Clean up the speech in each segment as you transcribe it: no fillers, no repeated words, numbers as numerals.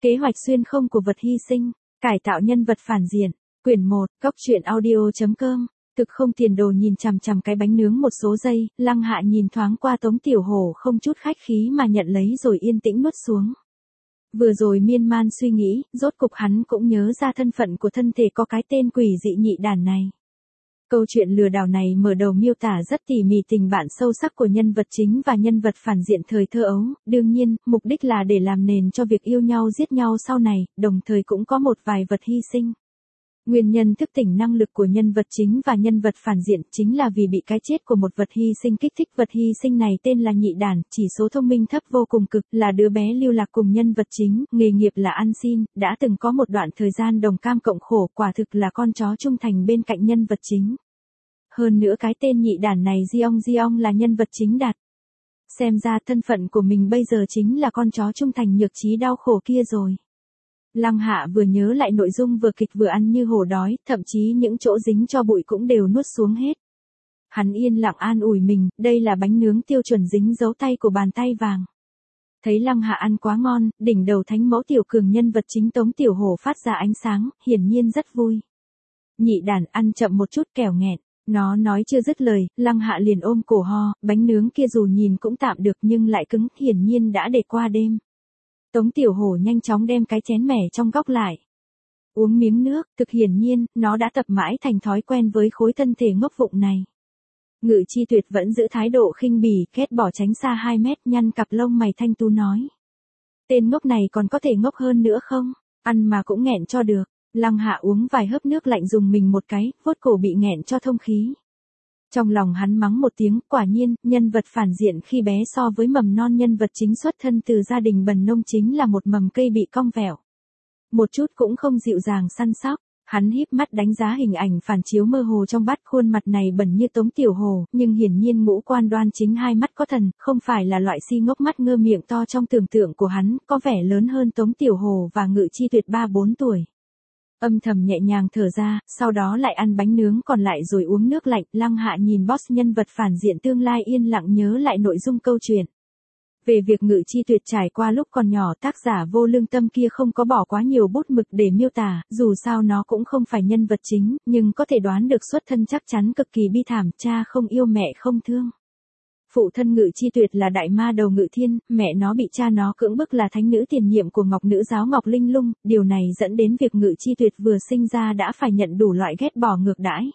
Kế hoạch xuyên không của vật hy sinh, cải tạo nhân vật phản diện, quyển 1, góc truyện audio.com. Thực không tiền đồ nhìn chằm chằm cái bánh nướng một số giây, Lăng Hạ nhìn thoáng qua Tống Tiểu Hổ không chút khách khí mà nhận lấy rồi yên tĩnh nuốt xuống. Vừa rồi miên man suy nghĩ, rốt cục hắn cũng nhớ ra thân phận của thân thể có cái tên quỷ dị nhị đản này. Câu chuyện lừa đảo này mở đầu miêu tả rất tỉ mỉ tình bạn sâu sắc của nhân vật chính và nhân vật phản diện thời thơ ấu, đương nhiên, mục đích là để làm nền cho việc yêu nhau giết nhau sau này, đồng thời cũng có một vài vật hy sinh. Nguyên nhân thức tỉnh năng lực của nhân vật chính và nhân vật phản diện chính là vì bị cái chết của một vật hy sinh kích thích. Vật hy sinh này tên là nhị đản, chỉ số thông minh thấp vô cùng cực, là đứa bé lưu lạc cùng nhân vật chính, nghề nghiệp là ăn xin, đã từng có một đoạn thời gian đồng cam cộng khổ, quả thực là con chó trung thành bên cạnh nhân vật chính. Hơn nữa cái tên nhị đản này Jeong là nhân vật chính đặt. Xem ra thân phận của mình bây giờ chính là con chó trung thành nhược trí đau khổ kia rồi. Lăng Hạ vừa nhớ lại nội dung vừa kịch vừa ăn như hổ đói, thậm chí những chỗ dính cho bụi cũng đều nuốt xuống hết. Hắn yên lặng an ủi mình, đây là bánh nướng tiêu chuẩn dính dấu tay của bàn tay vàng. Thấy Lăng Hạ ăn quá ngon, đỉnh đầu thánh mẫu tiểu cường nhân vật chính Tống Tiểu Hổ phát ra ánh sáng, hiển nhiên rất vui. Nhị đản ăn chậm một chút kẻo nghẹn. Nó nói chưa dứt lời, Lăng Hạ liền ôm cổ ho, bánh nướng kia dù nhìn cũng tạm được nhưng lại cứng, hiển nhiên đã để qua đêm. Tống Tiểu Hổ nhanh chóng đem cái chén mẻ trong góc lại. Uống miếng nước, thực hiển nhiên, nó đã tập mãi thành thói quen với khối thân thể ngốc vụng này. Ngự Chi Tuyệt vẫn giữ thái độ khinh bỉ, kết bỏ tránh xa 2 mét, nhăn cặp lông mày thanh tú nói. Tên ngốc này còn có thể ngốc hơn nữa không? Ăn mà cũng nghẹn cho được. Lăng Hạ uống vài hớp nước lạnh dùng mình một cái, vuốt cổ bị nghẹn cho thông khí. Trong lòng hắn mắng một tiếng, quả nhiên, nhân vật phản diện khi bé so với mầm non nhân vật chính xuất thân từ gia đình bần nông chính là một mầm cây bị cong vẹo. Một chút cũng không dịu dàng săn sóc, hắn híp mắt đánh giá hình ảnh phản chiếu mơ hồ trong bát khuôn mặt này bẩn như Tống Tiểu Hổ, nhưng hiển nhiên ngũ quan đoan chính, hai mắt có thần, không phải là loại si ngốc mắt ngơ miệng to trong tưởng tượng của hắn, có vẻ lớn hơn Tống Tiểu Hổ và Ngự Chi Tuyệt 3-4 tuổi. Âm thầm nhẹ nhàng thở ra, sau đó lại ăn bánh nướng còn lại rồi uống nước lạnh. Lăng Hạ nhìn boss nhân vật phản diện tương lai yên lặng nhớ lại nội dung câu chuyện. Về việc Ngự Chi Tuyệt trải qua lúc còn nhỏ, tác giả Vô Lương Tâm kia không có bỏ quá nhiều bút mực để miêu tả, dù sao nó cũng không phải nhân vật chính, nhưng có thể đoán được xuất thân chắc chắn cực kỳ bi thảm, cha không yêu mẹ không thương. Phụ thân Ngự Chi Tuyệt là đại ma đầu Ngự Thiên, mẹ nó bị cha nó cưỡng bức là thánh nữ tiền nhiệm của Ngọc Nữ giáo Ngọc Linh Lung, điều này dẫn đến việc Ngự Chi Tuyệt vừa sinh ra đã phải nhận đủ loại ghét bỏ ngược đãi.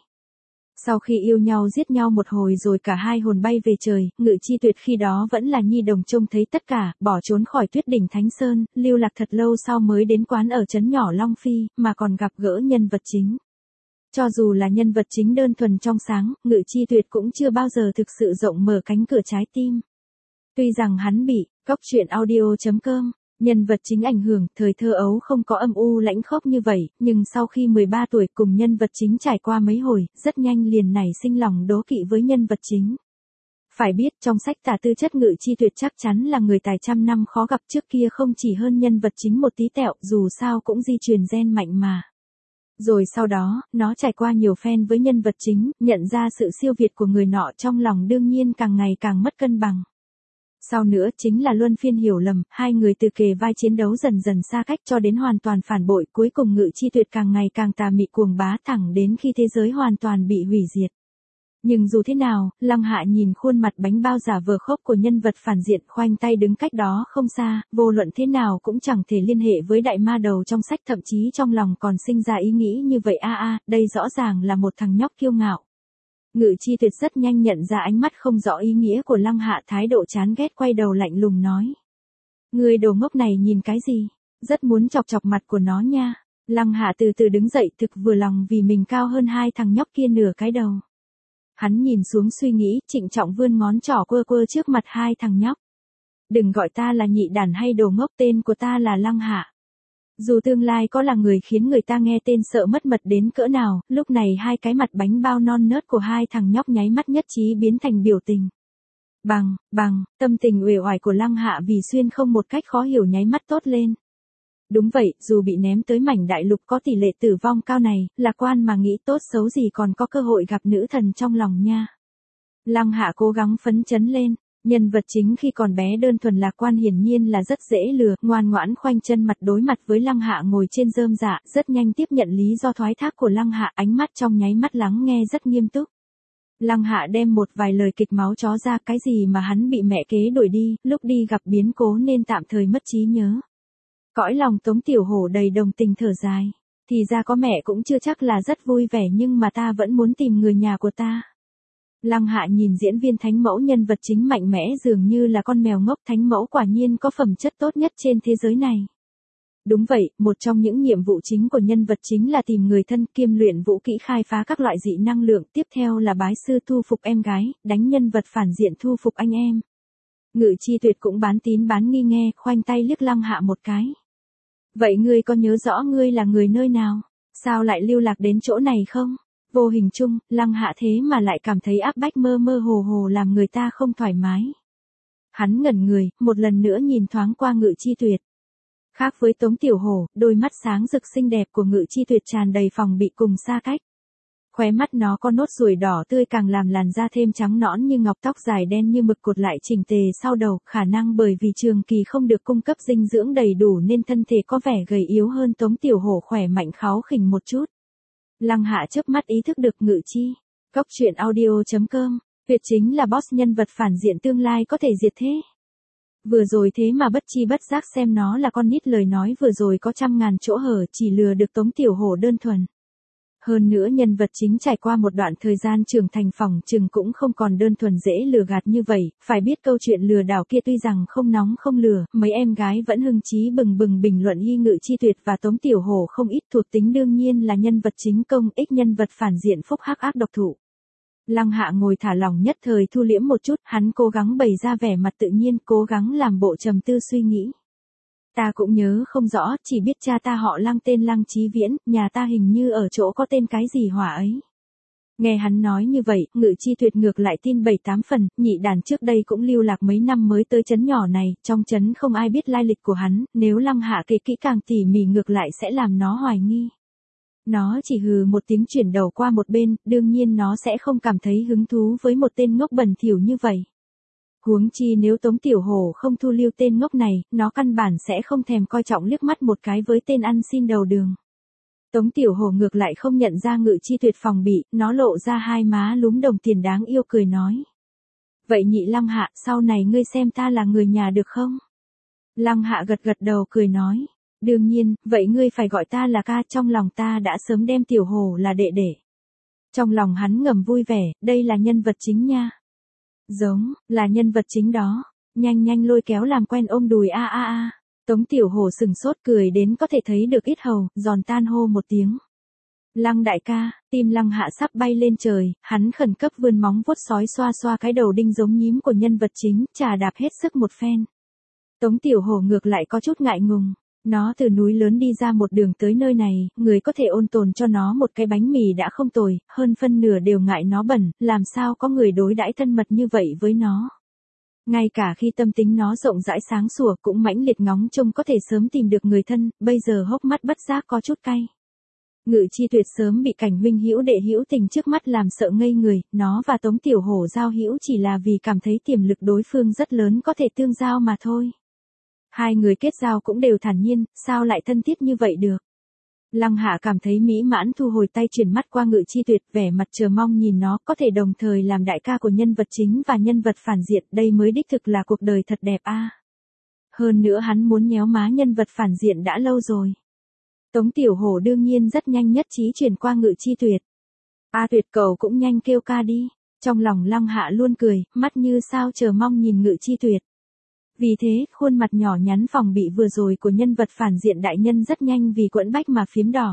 Sau khi yêu nhau giết nhau một hồi rồi cả hai hồn bay về trời, Ngự Chi Tuyệt khi đó vẫn là nhi đồng trông thấy tất cả, bỏ trốn khỏi Tuyết đỉnh Thánh Sơn, lưu lạc thật lâu sau mới đến quán ở trấn nhỏ Long Phi, mà còn gặp gỡ nhân vật chính. Cho dù là nhân vật chính đơn thuần trong sáng, Ngự Chi Tuyệt cũng chưa bao giờ thực sự rộng mở cánh cửa trái tim. Tuy rằng hắn bị, góc truyện audio.com, nhân vật chính ảnh hưởng, thời thơ ấu không có âm u lãnh khốc như vậy, nhưng sau khi 13 tuổi cùng nhân vật chính trải qua mấy hồi, rất nhanh liền nảy sinh lòng đố kỵ với nhân vật chính. Phải biết trong sách tả tư chất Ngự Chi Tuyệt chắc chắn là người tài trăm năm khó gặp, trước kia không chỉ hơn nhân vật chính một tí tẹo, dù sao cũng di truyền gen mạnh mà. Rồi sau đó, nó trải qua nhiều phen với nhân vật chính, nhận ra sự siêu việt của người nọ, trong lòng đương nhiên càng ngày càng mất cân bằng. Sau nữa chính là luân phiên hiểu lầm, hai người từ kề vai chiến đấu dần dần xa cách cho đến hoàn toàn phản bội, cuối cùng Ngự Chi Tuyệt càng ngày càng tà mị cuồng bá thẳng đến khi thế giới hoàn toàn bị hủy diệt. Nhưng dù thế nào, Lăng Hạ nhìn khuôn mặt bánh bao giả vờ khốc của nhân vật phản diện khoanh tay đứng cách đó không xa, vô luận thế nào cũng chẳng thể liên hệ với đại ma đầu trong sách, thậm chí trong lòng còn sinh ra ý nghĩ như vậy đây rõ ràng là một thằng nhóc kiêu ngạo. Ngự Chi Tuyệt rất nhanh nhận ra ánh mắt không rõ ý nghĩa của Lăng Hạ, thái độ chán ghét quay đầu lạnh lùng nói. Người đồ ngốc này nhìn cái gì? Rất muốn chọc chọc mặt của nó nha. Lăng Hạ từ từ đứng dậy, thực vừa lòng vì mình cao hơn hai thằng nhóc kia nửa cái đầu. Hắn nhìn xuống suy nghĩ, trịnh trọng vươn ngón trỏ quơ quơ trước mặt hai thằng nhóc. Đừng gọi ta là nhị đản hay đồ ngốc, tên của ta là Lăng Hạ. Dù tương lai có là người khiến người ta nghe tên sợ mất mật đến cỡ nào, lúc này hai cái mặt bánh bao non nớt của hai thằng nhóc nháy mắt nhất trí biến thành biểu tình. Tâm tình uể oải của Lăng Hạ vì xuyên không một cách khó hiểu nháy mắt tốt lên. Đúng vậy, dù bị ném tới mảnh đại lục có tỷ lệ tử vong cao này, lạc quan mà nghĩ tốt xấu gì còn có cơ hội gặp nữ thần trong lòng nha. Lăng Hạ cố gắng phấn chấn lên, Nhân vật chính khi còn bé đơn thuần lạc quan hiển nhiên là rất dễ lừa, ngoan ngoãn khoanh chân mặt đối mặt với Lăng Hạ ngồi trên rơm dạ, rất nhanh tiếp nhận lý do thoái thác của Lăng Hạ, ánh mắt trong nháy mắt lắng nghe rất nghiêm túc. Lăng Hạ đem một vài lời kịch máu chó ra, cái gì mà hắn bị mẹ kế đuổi đi, lúc đi gặp biến cố nên tạm thời mất trí nhớ. Cõi lòng Tống Tiểu Hổ đầy đồng tình thở dài. Thì ra có mẹ cũng chưa chắc là rất vui vẻ nhưng mà ta vẫn muốn tìm người nhà của ta. Lăng Hạ nhìn diễn viên thánh mẫu nhân vật chính mạnh mẽ dường như là con mèo ngốc, thánh mẫu quả nhiên có phẩm chất tốt nhất trên thế giới này. Đúng vậy, một trong những nhiệm vụ chính của nhân vật chính là tìm người thân, kiêm luyện vũ kỹ khai phá các loại dị năng lượng, tiếp theo là bái sư thu phục em gái, đánh nhân vật phản diện thu phục anh em. Ngự Chi Tuyệt cũng bán tín bán nghi nghe, khoanh tay liếc Lăng Hạ một cái. Vậy ngươi có nhớ rõ ngươi là người nơi nào? Sao lại lưu lạc đến chỗ này không? Vô hình chung, Lăng Hạ thế mà lại cảm thấy áp bách mơ mơ hồ hồ làm người ta không thoải mái. Hắn ngẩn người, một lần nữa nhìn thoáng qua Ngự Chi Tuyệt. Khác với Tống Tiểu Hổ, đôi mắt sáng rực xinh đẹp của Ngự Chi Tuyệt tràn đầy phòng bị cùng xa cách. Khóe mắt nó có nốt ruồi đỏ tươi càng làm làn da thêm trắng nõn như ngọc, tóc dài đen như mực cột lại chỉnh tề sau đầu, khả năng bởi vì trường kỳ không được cung cấp dinh dưỡng đầy đủ nên thân thể có vẻ gầy yếu hơn Tống Tiểu Hổ khỏe mạnh kháu khỉnh một chút. Lăng Hạ chớp mắt ý thức được Ngự Chi. Cốc truyện audio.com, Tuyệt chính là boss nhân vật phản diện tương lai có thể diệt thế. Vừa rồi thế mà bất chi bất giác xem nó là con nít, lời nói vừa rồi có trăm ngàn chỗ hở, chỉ lừa được Tống Tiểu Hổ đơn thuần. Hơn nữa nhân vật chính trải qua một đoạn thời gian trưởng thành phỏng chừng cũng không còn đơn thuần dễ lừa gạt như vậy, phải biết câu chuyện lừa đảo kia tuy rằng không nóng không lừa, mấy em gái vẫn hưng chí bừng bừng bình luận y Ngự Chi Tuyệt và Tống Tiểu Hổ không ít, thuộc tính đương nhiên là nhân vật chính công ích nhân vật phản diện phúc hắc ác độc thủ. Lăng Hạ ngồi thả lỏng nhất thời thu liễm một chút, hắn cố gắng bày ra vẻ mặt tự nhiên, cố gắng làm bộ trầm tư suy nghĩ. Ta cũng nhớ không rõ, chỉ biết cha ta họ Lăng tên Lăng Chí Viễn, nhà ta hình như ở chỗ có tên cái gì Hỏa ấy. Nghe hắn nói như vậy, Ngự Chi Tuyệt ngược lại tin 7-8 phần, nhị đàn trước đây cũng lưu lạc mấy năm mới tới trấn nhỏ này, trong trấn không ai biết lai lịch của hắn, nếu Lăng Hạ kể kỹ càng tỉ mỉ ngược lại sẽ làm nó hoài nghi. Nó chỉ hừ một tiếng chuyển đầu qua một bên, đương nhiên nó sẽ không cảm thấy hứng thú với một tên ngốc bẩn thỉu như vậy. Huống chi nếu Tống Tiểu Hổ không thu lưu tên ngốc này, nó căn bản sẽ không thèm coi trọng liếc mắt một cái với tên ăn xin đầu đường. Tống Tiểu Hổ ngược lại không nhận ra Ngự Chi Tuyệt phòng bị, nó lộ ra hai má lúm đồng tiền đáng yêu cười nói. Vậy nhị Lăng Hạ, sau này ngươi xem ta là người nhà được không? Lăng Hạ gật gật đầu cười nói. Đương nhiên, vậy ngươi phải gọi ta là ca, trong lòng ta đã sớm đem Tiểu Hổ là đệ đệ. Trong lòng hắn ngầm vui vẻ, đây là nhân vật chính nha. Giống, là nhân vật chính đó. Nhanh nhanh lôi kéo làm quen ôm đùi a a a. Tống Tiểu Hổ sừng sốt cười đến có thể thấy được ít hầu, giòn tan hô một tiếng. Lăng đại ca, tim Lăng Hạ sắp bay lên trời, hắn khẩn cấp vươn móng vuốt sói xoa xoa cái đầu đinh giống nhím của nhân vật chính, chà đạp hết sức một phen. Tống Tiểu Hổ ngược lại có chút ngại ngùng. Nó từ núi lớn đi ra một đường tới nơi này, người có thể ôn tồn cho nó một cái bánh mì đã không tồi, hơn phân nửa đều ngại nó bẩn, làm sao có người đối đãi thân mật như vậy với nó. Ngay cả khi tâm tính nó rộng rãi sáng sủa cũng mãnh liệt ngóng trông có thể sớm tìm được người thân, bây giờ hốc mắt bất giác có chút cay. Ngự Chi Tuyệt sớm bị cảnh huynh hữu đệ hữu tình trước mắt làm sợ ngây người, nó và Tống Tiểu Hổ giao hữu chỉ là vì cảm thấy tiềm lực đối phương rất lớn có thể tương giao mà thôi. Hai người kết giao cũng đều thản nhiên, sao lại thân thiết như vậy được. Lăng Hạ cảm thấy mỹ mãn thu hồi tay chuyển mắt qua Ngự Chi Tuyệt, vẻ mặt chờ mong nhìn nó có thể đồng thời làm đại ca của nhân vật chính và nhân vật phản diện, đây mới đích thực là cuộc đời thật đẹp a. Hơn nữa hắn muốn nhéo má nhân vật phản diện đã lâu rồi. Tống Tiểu Hổ đương nhiên rất nhanh nhất trí chuyển qua Ngự Chi Tuyệt. A Tuyệt cậu cũng nhanh kêu ca đi. Trong lòng Lăng Hạ luôn cười, mắt như sao chờ mong nhìn Ngự Chi Tuyệt. Vì thế, khuôn mặt nhỏ nhắn phòng bị vừa rồi của nhân vật phản diện đại nhân rất nhanh vì quẫn bách mà phím đỏ.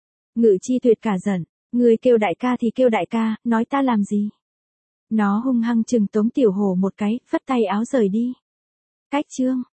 Ngự Chi Tuyệt cả giận, người kêu đại ca thì kêu đại ca, nói ta làm gì? Nó hung hăng chừng Tống Tiểu Hổ một cái, phất tay áo rời đi. Cách chương.